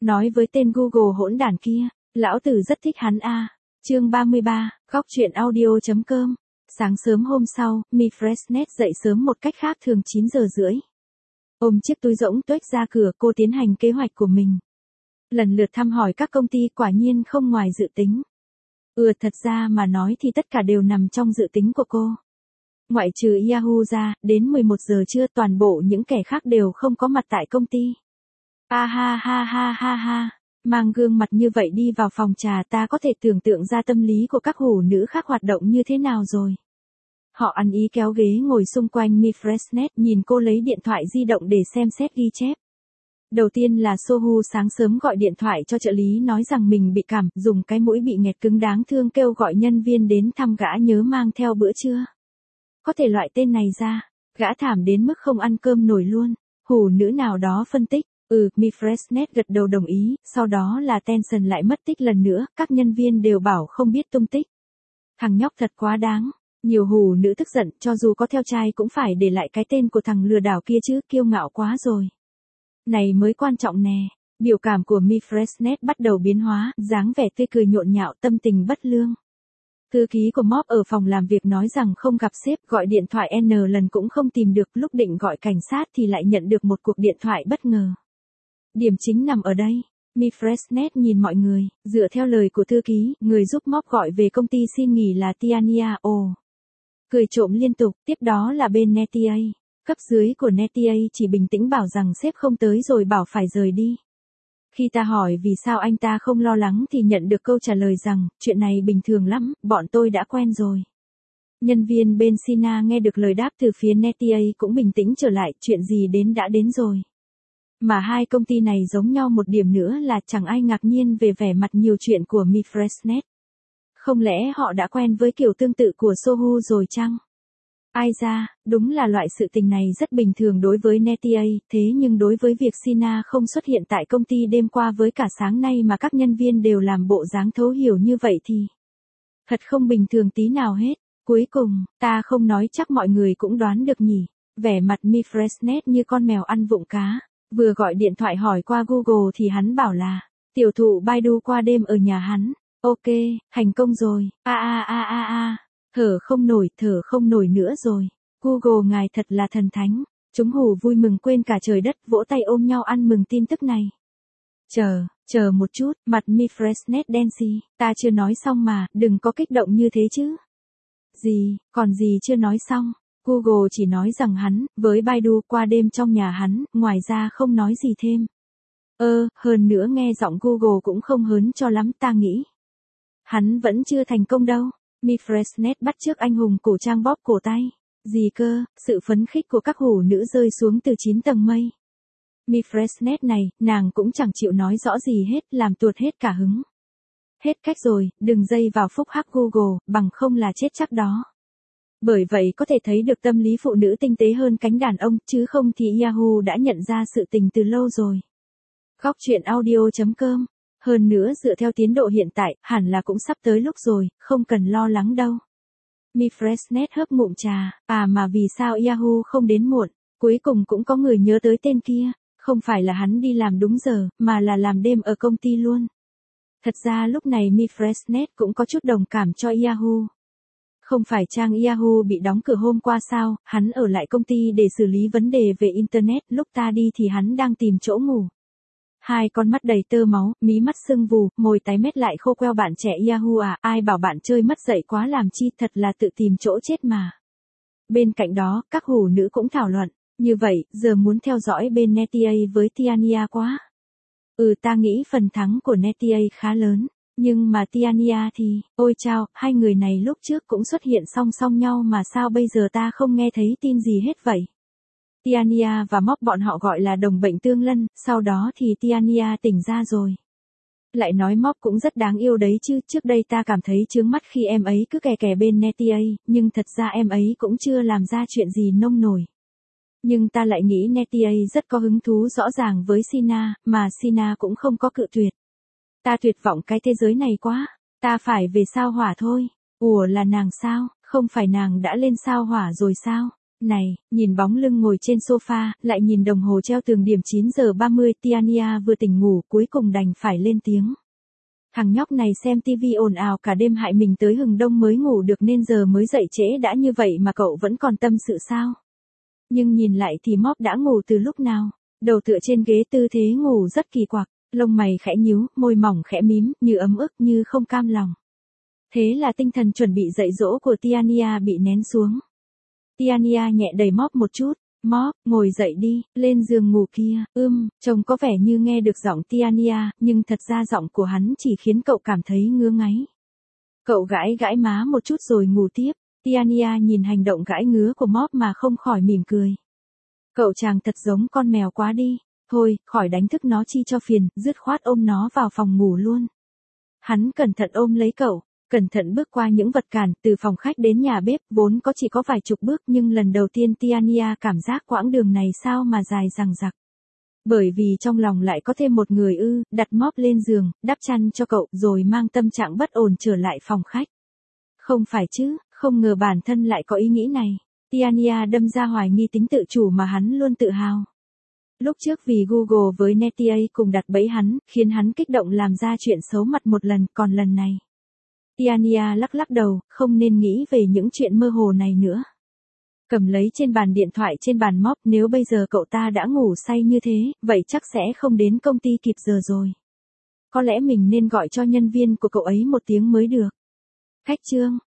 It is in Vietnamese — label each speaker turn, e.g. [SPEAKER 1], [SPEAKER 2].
[SPEAKER 1] Nói với tên Google hỗn đản kia, lão tử rất thích hắn a. Chương 33, góc truyện audio.com. Sáng sớm hôm sau, Mi Freshness dậy sớm một cách khác thường 9 giờ rưỡi. Ôm chiếc túi rỗng tuếch ra cửa, cô tiến hành kế hoạch của mình. Lần lượt thăm hỏi các công ty, quả nhiên không ngoài dự tính. Thật ra mà nói thì tất cả đều nằm trong dự tính của cô. Ngoại trừ Yahoo ra, đến 11 giờ trưa toàn bộ những kẻ khác đều không có mặt tại công ty. Ha ha ha ha ha ha. Mang gương mặt như vậy đi vào phòng trà, ta có thể tưởng tượng ra tâm lý của các hủ nữ khác hoạt động như thế nào rồi. Họ ăn ý kéo ghế ngồi xung quanh Mi Freshness, nhìn cô lấy điện thoại di động để xem xét ghi chép. Đầu tiên là Sohu sáng sớm gọi điện thoại cho trợ lý nói rằng mình bị cảm, dùng cái mũi bị nghẹt cứng đáng thương kêu gọi nhân viên đến thăm gã nhớ mang theo bữa trưa. Có thể loại tên này ra, gã thảm đến mức không ăn cơm nổi luôn. Hủ nữ nào đó phân tích. Mi Freshness gật đầu đồng ý, sau đó là Tension lại mất tích lần nữa, các nhân viên đều bảo không biết tung tích. Thằng nhóc thật quá đáng, nhiều hủ nữ tức giận, cho dù có theo trai cũng phải để lại cái tên của thằng lừa đảo kia chứ, kiêu ngạo quá rồi. Này mới quan trọng nè, biểu cảm của Mi Freshness bắt đầu biến hóa, dáng vẻ tươi cười nhộn nhạo, tâm tình bất lương. Thư ký của Mob ở phòng làm việc nói rằng không gặp sếp, gọi điện thoại N lần cũng không tìm được, lúc định gọi cảnh sát thì lại nhận được một cuộc điện thoại bất ngờ. Điểm chính nằm ở đây. Mi Freshness nhìn mọi người, dựa theo lời của thư ký, người giúp Mob gọi về công ty xin nghỉ là Tiania. Cười trộm liên tục, tiếp đó là bên Netia. Cấp dưới của Netia chỉ bình tĩnh bảo rằng sếp không tới rồi bảo phải rời đi. Khi ta hỏi vì sao anh ta không lo lắng thì nhận được câu trả lời rằng, chuyện này bình thường lắm, bọn tôi đã quen rồi. Nhân viên bên Sina nghe được lời đáp từ phía Netia cũng bình tĩnh trở lại, chuyện gì đến đã đến rồi. Mà hai công ty này giống nhau một điểm nữa là chẳng ai ngạc nhiên về vẻ mặt nhiều chuyện của Mi Freshness. Không lẽ họ đã quen với kiểu tương tự của Sohu rồi chăng? Ai ra, đúng là loại sự tình này rất bình thường đối với Netia, thế nhưng đối với việc Sina không xuất hiện tại công ty đêm qua với cả sáng nay mà các nhân viên đều làm bộ dáng thấu hiểu như vậy thì thật không bình thường tí nào hết. Cuối cùng, ta không nói chắc mọi người cũng đoán được nhỉ, vẻ mặt Mi Freshness như con mèo ăn vụng cá. Vừa gọi điện thoại hỏi qua Google thì hắn bảo là, tiểu thụ Baidu qua đêm ở nhà hắn. Ok, thành công rồi. Thở không nổi nữa rồi. Google ngài thật là thần thánh. Chúng hù vui mừng quên cả trời đất, vỗ tay ôm nhau ăn mừng tin tức này. Chờ một chút, mặt Mi Freshness đen xì. Ta chưa nói xong mà, đừng có kích động như thế chứ. Còn gì chưa nói xong. Google chỉ nói rằng hắn, với Baidu qua đêm trong nhà hắn, ngoài ra không nói gì thêm. Hơn nữa nghe giọng Google cũng không hớn cho lắm, ta nghĩ. Hắn vẫn chưa thành công đâu. Mi Freshness bắt chước anh hùng cổ trang bóp cổ tay. Gì cơ, sự phấn khích của các hủ nữ rơi xuống từ 9 tầng mây. Mi Freshness này, nàng cũng chẳng chịu nói rõ gì hết, làm tuột hết cả hứng. Hết cách rồi, đừng dây vào phúc hắc Google, bằng không là chết chắc đó. Bởi vậy có thể thấy được tâm lý phụ nữ tinh tế hơn cánh đàn ông, chứ không thì Yahoo đã nhận ra sự tình từ lâu rồi. Góc truyện audio.com. Hơn nữa dựa theo tiến độ hiện tại, hẳn là cũng sắp tới lúc rồi, không cần lo lắng đâu. Mi Freshness hớp ngụm trà, mà vì sao Yahoo không đến muộn, cuối cùng cũng có người nhớ tới tên kia, không phải là hắn đi làm đúng giờ, mà là làm đêm ở công ty luôn. Thật ra lúc này Mi Freshness cũng có chút đồng cảm cho Yahoo. Không phải trang Yahoo bị đóng cửa hôm qua sao, hắn ở lại công ty để xử lý vấn đề về Internet, lúc ta đi thì hắn đang tìm chỗ ngủ. Hai con mắt đầy tơ máu, mí mắt sưng vù, môi tái mét lại khô queo. Bạn trẻ Yahoo ai bảo bạn chơi mất dạy quá làm chi, thật là tự tìm chỗ chết mà. Bên cạnh đó, các hủ nữ cũng thảo luận, như vậy, giờ muốn theo dõi bên Netia với Tiania quá. Ta nghĩ phần thắng của Netia khá lớn. Nhưng mà Tiania thì, ôi chao, hai người này lúc trước cũng xuất hiện song song nhau mà sao bây giờ ta không nghe thấy tin gì hết vậy. Tiania và Mob bọn họ gọi là đồng bệnh tương lân, sau đó thì Tiania tỉnh ra rồi. Lại nói Mob cũng rất đáng yêu đấy chứ, trước đây ta cảm thấy chướng mắt khi em ấy cứ kè kè bên Netia, nhưng thật ra em ấy cũng chưa làm ra chuyện gì nông nổi. Nhưng ta lại nghĩ Netia rất có hứng thú rõ ràng với Sina, mà Sina cũng không có cự tuyệt. Ta tuyệt vọng cái thế giới này quá, ta phải về sao hỏa thôi. Là nàng sao, không phải nàng đã lên sao hỏa rồi sao? Này, nhìn bóng lưng ngồi trên sofa, lại nhìn đồng hồ treo tường điểm 9 giờ 30, Tiania vừa tỉnh ngủ, cuối cùng đành phải lên tiếng. Thằng nhóc này xem tivi ồn ào cả đêm hại mình tới hừng đông mới ngủ được nên giờ mới dậy trễ đã như vậy mà cậu vẫn còn tâm sự sao? Nhưng nhìn lại thì Mop đã ngủ từ lúc nào? Đầu tựa trên ghế tư thế ngủ rất kỳ quặc, lông mày khẽ nhíu, môi mỏng khẽ mím, như ấm ức như không cam lòng. Thế là tinh thần chuẩn bị dạy dỗ của Tiania bị nén xuống. Tiania nhẹ đẩy Mop một chút. Mop, ngồi dậy đi, lên giường ngủ kia. Trông có vẻ như nghe được giọng Tiania, nhưng thật ra giọng của hắn chỉ khiến cậu cảm thấy ngứa ngáy. Cậu gãi gãi má một chút rồi ngủ tiếp. Tiania nhìn hành động gãi ngứa của Mop mà không khỏi mỉm cười. Cậu chàng thật giống con mèo quá đi. Thôi, khỏi đánh thức nó chi cho phiền, dứt khoát ôm nó vào phòng ngủ luôn. Hắn cẩn thận ôm lấy cậu. Cẩn thận bước qua những vật cản, từ phòng khách đến nhà bếp, vốn có chỉ có vài chục bước nhưng lần đầu tiên Tiania cảm giác quãng đường này sao mà dài dằng dặc. Bởi vì trong lòng lại có thêm một người đặt Mop lên giường, đắp chăn cho cậu rồi mang tâm trạng bất ổn trở lại phòng khách. Không phải chứ, không ngờ bản thân lại có ý nghĩ này. Tiania đâm ra hoài nghi tính tự chủ mà hắn luôn tự hào. Lúc trước vì Google với Netia cùng đặt bẫy hắn, khiến hắn kích động làm ra chuyện xấu mặt một lần, còn lần này. Tiania lắc lắc đầu, không nên nghĩ về những chuyện mơ hồ này nữa. Cầm lấy trên bàn điện thoại trên bàn Mop, nếu bây giờ cậu ta đã ngủ say như thế, vậy chắc sẽ không đến công ty kịp giờ rồi. Có lẽ mình nên gọi cho nhân viên của cậu ấy một tiếng mới được. Khách trương,